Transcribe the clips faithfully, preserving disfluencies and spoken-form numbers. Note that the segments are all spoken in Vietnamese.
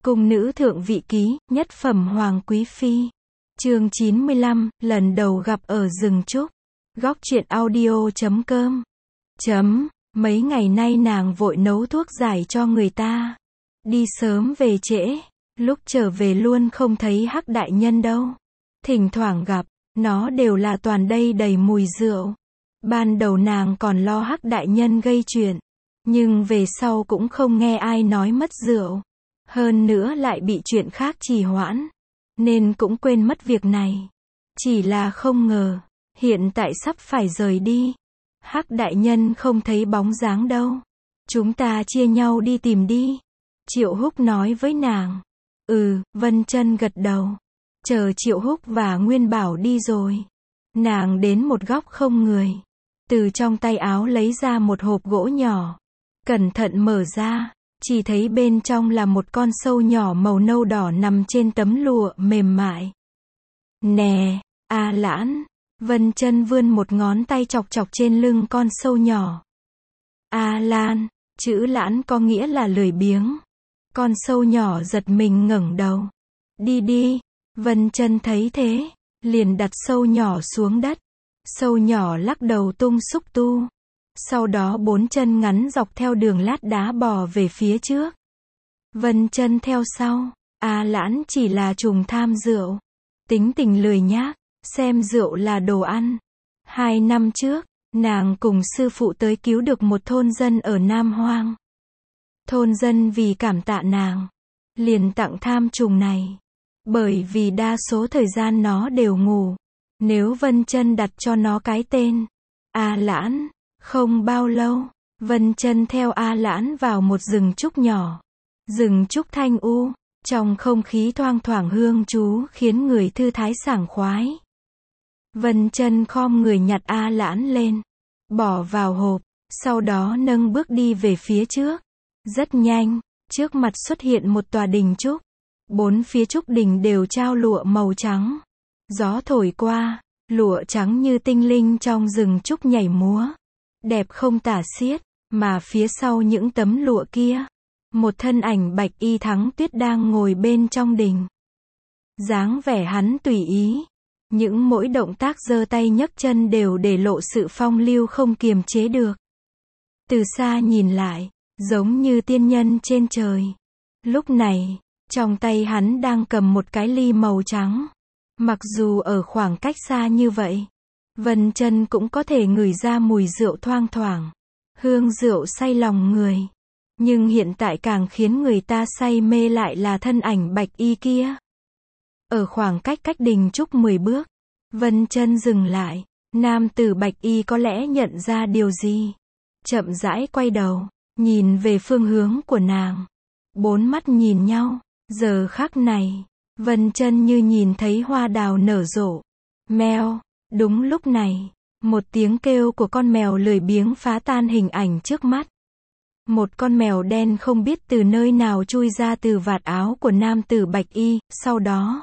Cung nữ thượng vị ký, nhất phẩm hoàng quý phi. Chương chín mươi lăm, lần đầu gặp ở rừng trúc. Góc truyện audio chấm com. Chấm, mấy ngày nay nàng vội nấu thuốc giải cho người ta. Đi sớm về trễ, lúc trở về luôn không thấy Hắc đại nhân đâu. Thỉnh thoảng gặp, nó đều là toàn đây đầy mùi rượu. Ban đầu nàng còn lo Hắc đại nhân gây chuyện, nhưng về sau cũng không nghe ai nói mất rượu. Hơn nữa lại bị chuyện khác trì hoãn, nên cũng quên mất việc này. Chỉ là không ngờ, hiện tại sắp phải rời đi. Hắc đại nhân không thấy bóng dáng đâu. Chúng ta chia nhau đi tìm đi. Triệu Húc nói với nàng. Ừ, Vân Chân gật đầu. Chờ Triệu Húc và Nguyên Bảo đi rồi, nàng đến một góc không người. Từ trong tay áo lấy ra một hộp gỗ nhỏ. Cẩn thận mở ra, chỉ thấy bên trong là một con sâu nhỏ màu nâu đỏ nằm trên tấm lụa mềm mại. Nè, A Lãn. Vân Chân vươn một ngón tay chọc chọc trên lưng con sâu nhỏ. A Lan, chữ Lãn có nghĩa là lười biếng. Con sâu nhỏ giật mình ngẩng đầu. Đi đi. Vân Chân thấy thế, liền đặt sâu nhỏ xuống đất. Sâu nhỏ lắc đầu tung xúc tu. Sau đó bốn chân ngắn dọc theo đường lát đá bò về phía trước. Vân Chân theo sau. A Lãn chỉ là trùng tham rượu, tính tình lười nhác, xem rượu là đồ ăn. Hai năm trước, nàng cùng sư phụ tới cứu được một thôn dân ở Nam Hoang. Thôn dân vì cảm tạ nàng, liền tặng tham trùng này. Bởi vì đa số thời gian nó đều ngủ, nếu Vân Chân đặt cho nó cái tên A Lãn. Không bao lâu, Vân Chân theo A Lãn vào một rừng trúc nhỏ. Rừng trúc thanh u, trong không khí thoang thoảng hương chú khiến người thư thái sảng khoái. Vân Chân khom người nhặt A Lãn lên, bỏ vào hộp, sau đó nâng bước đi về phía trước. Rất nhanh, trước mặt xuất hiện một tòa đình trúc. Bốn phía trúc đình đều trao lụa màu trắng. Gió thổi qua, lụa trắng như tinh linh trong rừng trúc nhảy múa. Đẹp không tả xiết, mà phía sau những tấm lụa kia, một thân ảnh bạch y Thắng Tuyết đang ngồi bên trong đình. Dáng vẻ hắn tùy ý, những mỗi động tác giơ tay nhấc chân đều để lộ sự phong lưu không kiềm chế được. Từ xa nhìn lại, giống như tiên nhân trên trời. Lúc này, trong tay hắn đang cầm một cái ly màu trắng. Mặc dù ở khoảng cách xa như vậy, Vân Chân cũng có thể ngửi ra mùi rượu thoang thoảng. Hương rượu say lòng người. Nhưng hiện tại càng khiến người ta say mê lại là thân ảnh bạch y kia. Ở khoảng cách cách đình trúc mười bước, Vân Chân dừng lại. Nam tử bạch y có lẽ nhận ra điều gì. Chậm rãi quay đầu, nhìn về phương hướng của nàng. Bốn mắt nhìn nhau. Giờ khắc này, Vân Chân như nhìn thấy hoa đào nở rộ. Meo. Đúng lúc này, một tiếng kêu của con mèo lười biếng phá tan hình ảnh trước mắt. Một con mèo đen không biết từ nơi nào chui ra từ vạt áo của nam tử bạch y, sau đó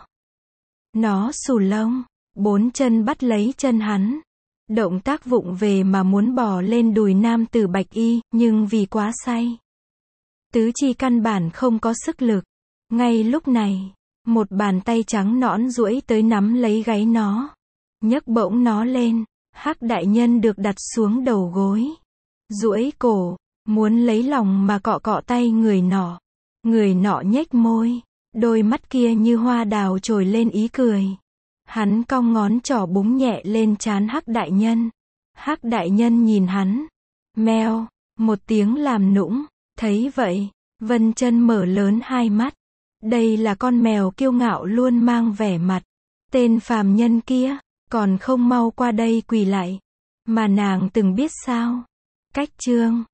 nó xù lông, bốn chân bắt lấy chân hắn. Động tác vụng về mà muốn bò lên đùi nam tử bạch y, nhưng vì quá say, tứ chi căn bản không có sức lực. Ngay lúc này, một bàn tay trắng nõn duỗi tới nắm lấy gáy nó, nhấc bổng nó lên. Hắc đại nhân được đặt xuống đầu gối, duỗi cổ, muốn lấy lòng mà cọ cọ tay người nọ. Người nọ nhếch môi, đôi mắt kia như hoa đào trồi lên ý cười. Hắn cong ngón trỏ búng nhẹ lên trán Hắc đại nhân. Hắc đại nhân nhìn hắn. Meo, một tiếng làm nũng. Thấy vậy, Vân Chân mở lớn hai mắt. Đây là con mèo kiêu ngạo luôn mang vẻ mặt. Tên phàm nhân kia, còn không mau qua đây quỳ lại. Mà nàng từng biết sao. Cách chương